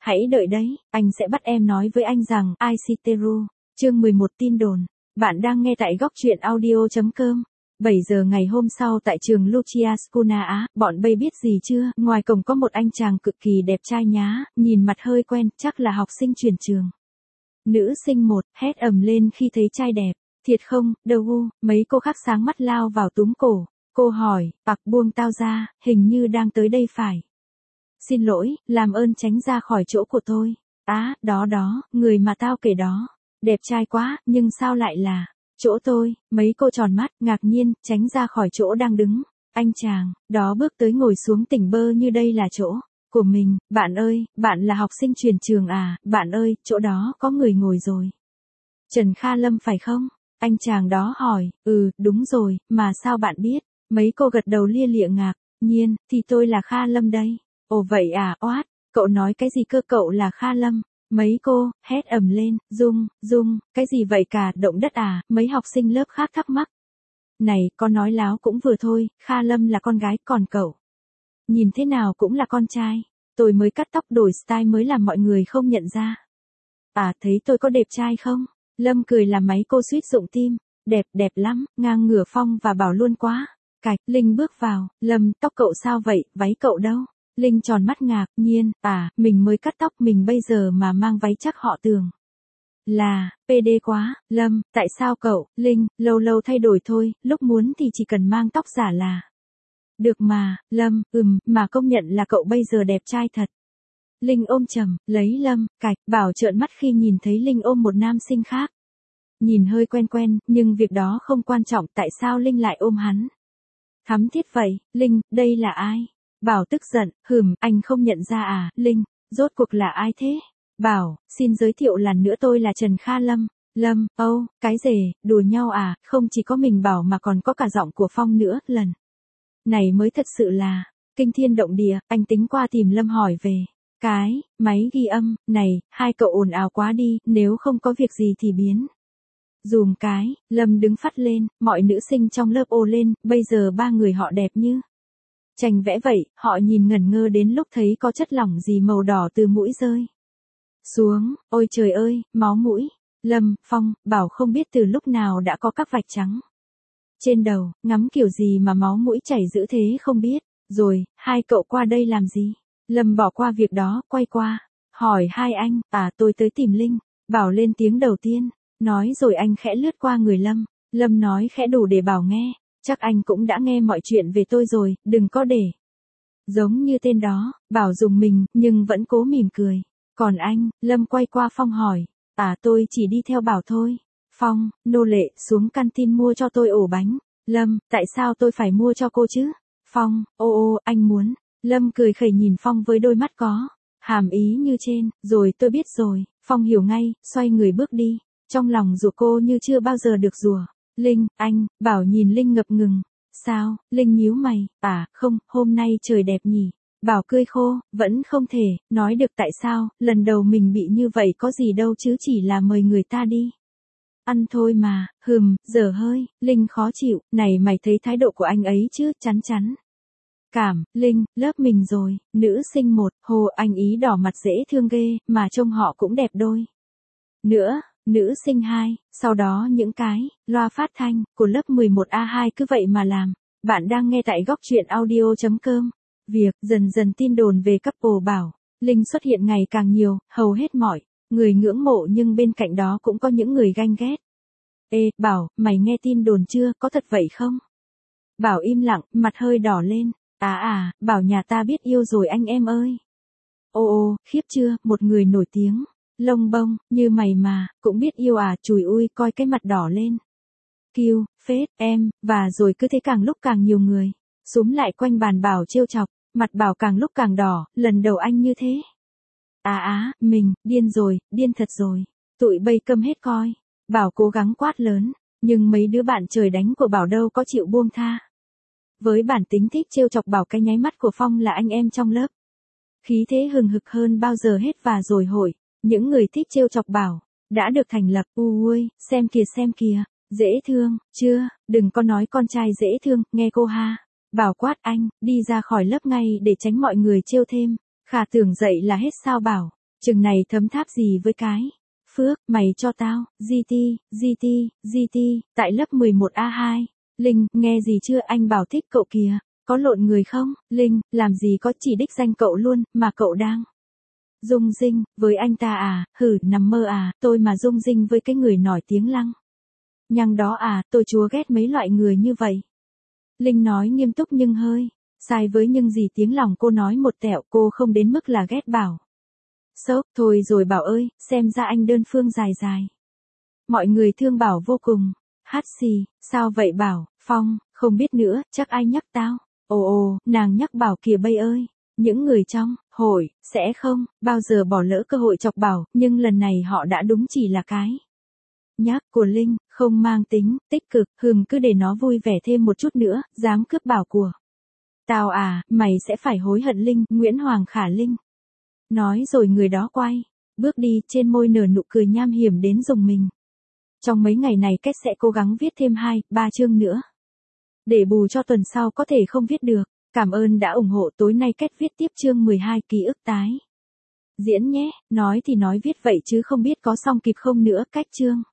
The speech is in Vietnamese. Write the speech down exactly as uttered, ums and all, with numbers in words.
hãy đợi đấy, anh sẽ bắt em nói với anh rằng, Aisiteru, chương mười một tin đồn. Bạn đang nghe tại góc truyện audio chấm com. bảy giờ ngày hôm sau tại trường Lucia Skuna Á, bọn bay biết gì chưa? Ngoài cổng có một anh chàng cực kỳ đẹp trai nhá, nhìn mặt hơi quen, chắc là học sinh chuyển trường. Nữ sinh một, hét ầm lên khi thấy trai đẹp. Thiệt không, đâu u, mấy cô khác sáng mắt lao vào túm cổ. Cô hỏi, Bạc buông tao ra, hình như đang tới đây phải. Xin lỗi, làm ơn tránh ra khỏi chỗ của tôi. Á, đó đó, người mà tao kể đó. Đẹp trai quá, nhưng sao lại là chỗ tôi? Mấy cô tròn mắt, ngạc nhiên, tránh ra khỏi chỗ đang đứng. Anh chàng, đó bước tới ngồi xuống tỉnh bơ như đây là chỗ của mình. Bạn ơi, bạn là học sinh chuyển trường à? Bạn ơi, chỗ đó có người ngồi rồi. Trần Kha Lâm phải không? Anh chàng đó hỏi, ừ, đúng rồi, mà sao bạn biết? Mấy cô gật đầu lia lịa ngạc nhiên, thì tôi là Kha Lâm đây. Ồ vậy à, oát, cậu nói cái gì cơ, cậu là Kha Lâm? Mấy cô, hét ầm lên, Dung, Dung, cái gì vậy cả, động đất à? Mấy học sinh lớp khác thắc mắc. Này, con nói láo cũng vừa thôi, Kha Lâm là con gái, còn cậu nhìn thế nào cũng là con trai. Tôi mới cắt tóc đổi style mới làm mọi người không nhận ra. À, thấy tôi có đẹp trai không? Lâm cười làm mấy cô suýt rụng tim. Đẹp, đẹp lắm, ngang ngửa Phong và Bảo luôn quá. Cạch, Linh bước vào, Lâm, tóc cậu sao vậy, váy cậu đâu? Linh tròn mắt ngạc nhiên, à, mình mới cắt tóc, mình bây giờ mà mang váy chắc họ tưởng là pê đê quá. Lâm, tại sao cậu? Linh, lâu lâu thay đổi thôi, lúc muốn thì chỉ cần mang tóc giả là được mà. Lâm, ừm, mà công nhận là cậu bây giờ đẹp trai thật. Linh ôm chầm lấy Lâm. Cạch, Bảo trợn mắt khi nhìn thấy Linh ôm một nam sinh khác. Nhìn hơi quen quen, nhưng việc đó không quan trọng, tại sao Linh lại ôm hắn thắm thiết vậy? Linh, đây là ai? Bảo tức giận, hừm, anh không nhận ra à? Linh, rốt cuộc là ai thế? Bảo, xin giới thiệu lần nữa, tôi là Trần Kha Lâm. Lâm, âu, oh, cái rể, đùa nhau à? Không chỉ có mình Bảo mà còn có cả giọng của Phong nữa. Lần này mới thật sự là kinh thiên động địa. Anh tính qua tìm Lâm hỏi về cái máy ghi âm này, hai cậu ồn ào quá đi, nếu không có việc gì thì biến dùm cái. Lâm đứng phắt lên, mọi nữ sinh trong lớp ồ lên, bây giờ ba người họ đẹp như tranh vẽ vậy. Họ nhìn ngẩn ngơ đến lúc thấy có chất lỏng gì màu đỏ từ mũi rơi xuống. Ôi trời ơi, máu mũi. Lâm, Phong, Bảo không biết từ lúc nào đã có các vạch trắng trên đầu, ngắm kiểu gì mà máu mũi chảy dữ thế không biết. Rồi, hai cậu qua đây làm gì? Lâm bỏ qua việc đó, quay qua hỏi hai anh, à, tôi tới tìm Linh. Bảo lên tiếng đầu tiên, nói rồi anh khẽ lướt qua người Lâm. Lâm nói khẽ đủ để Bảo nghe, chắc anh cũng đã nghe mọi chuyện về tôi rồi, đừng có để giống như tên đó. Bảo dùng mình, nhưng vẫn cố mỉm cười. Còn anh? Lâm quay qua Phong hỏi, à, tôi chỉ đi theo Bảo thôi. Phong, nô lệ, xuống canteen mua cho tôi ổ bánh. Lâm, tại sao tôi phải mua cho cô chứ? Phong, ô ô, anh muốn. Lâm cười khẩy nhìn Phong với đôi mắt có hàm ý như trên, rồi tôi biết rồi. Phong hiểu ngay, xoay người bước đi, trong lòng rủa cô như chưa bao giờ được rủa. Linh, anh. Bảo nhìn Linh ngập ngừng. Sao? Linh nhíu mày, à, không, hôm nay trời đẹp nhỉ. Bảo cười khô, vẫn không thể nói được tại sao, lần đầu mình bị như vậy có gì đâu chứ, chỉ là mời người ta đi ăn thôi mà. Hừm, dở hơi. Linh khó chịu, này mày thấy thái độ của anh ấy chứ, chắn chắn cảm. Linh, lớp mình rồi. Nữ sinh một, hồ, anh ý đỏ mặt dễ thương ghê, mà trông họ cũng đẹp đôi nữa. Nữ sinh hai, sau đó những cái loa phát thanh của lớp mười một A hai cứ vậy mà làm. Bạn đang nghe tại góc truyện audio chấm com. Việc dần dần tin đồn về couple Bảo Linh xuất hiện ngày càng nhiều, hầu hết mọi người ngưỡng mộ, nhưng bên cạnh đó cũng có những người ganh ghét. Ê, Bảo, mày nghe tin đồn chưa, có thật vậy không? Bảo im lặng, mặt hơi đỏ lên. À à, Bảo nhà ta biết yêu rồi anh em ơi. Ô ô, khiếp chưa, một người nổi tiếng lông bông như mày mà cũng biết yêu à? Chùi ui, coi cái mặt đỏ lên. Kiêu phết em. Và rồi cứ thế càng lúc càng nhiều người xúm lại quanh bàn Bảo trêu chọc. Mặt Bảo càng lúc càng đỏ. Lần đầu anh như thế. À á, mình điên rồi, điên thật rồi. Tụi bay câm hết coi. Bảo cố gắng quát lớn, nhưng mấy đứa bạn trời đánh của Bảo đâu có chịu buông tha. Với bản tính thích trêu chọc Bảo, cái nháy mắt của Phong là anh em trong lớp khí thế hừng hực hơn bao giờ hết. Và rồi hội những người thích trêu chọc Bảo đã được thành lập. Ui, xem kìa xem kìa, dễ thương chưa? Đừng có nói con trai dễ thương, nghe cô ha. Bảo quát anh, đi ra khỏi lớp ngay để tránh mọi người trêu thêm. Khả tưởng dậy là hết sao Bảo? Chừng này thấm tháp gì với cái. Phước, mày cho tao, giê tê, giê tê, giê tê, tại lớp mười một A hai. Linh, nghe gì chưa, anh bảo thích cậu kìa. Có lộn người không? Linh, làm gì có, chỉ đích danh cậu luôn, mà cậu đang rung rinh, với anh ta à, hử, nằm mơ à, tôi mà rung rinh với cái người nổi tiếng lăng nhăng đó à, tôi chúa ghét mấy loại người như vậy. Linh nói nghiêm túc nhưng hơi sai với nhưng gì tiếng lòng cô nói một tẹo, cô không đến mức là ghét Bảo. Sốc, thôi rồi Bảo ơi, xem ra anh đơn phương dài dài. Mọi người thương Bảo vô cùng. Hát xì, sao vậy Bảo, Phong, không biết nữa, chắc ai nhắc tao. Ồ ồ, nàng nhắc Bảo kìa bây ơi. Những người trong hội sẽ không bao giờ bỏ lỡ cơ hội chọc Bảo, nhưng lần này họ đã đúng chỉ là cái nhắc của Linh, không mang tính tích cực, hừm cứ để nó vui vẻ thêm một chút nữa, dám cướp Bảo của tao à, mày sẽ phải hối hận Linh, Nguyễn Hoàng Khả Linh. Nói rồi người đó quay bước đi, trên môi nở nụ cười nham hiểm đến rùng mình. Trong mấy ngày này Kết sẽ cố gắng viết thêm hai, ba chương nữa. Để bù cho tuần sau có thể không viết được. Cảm ơn đã ủng hộ, tối nay Kết viết tiếp chương mười hai ký ức tái diễn nhé. Nói thì nói viết vậy chứ không biết có xong kịp không nữa, cách chương.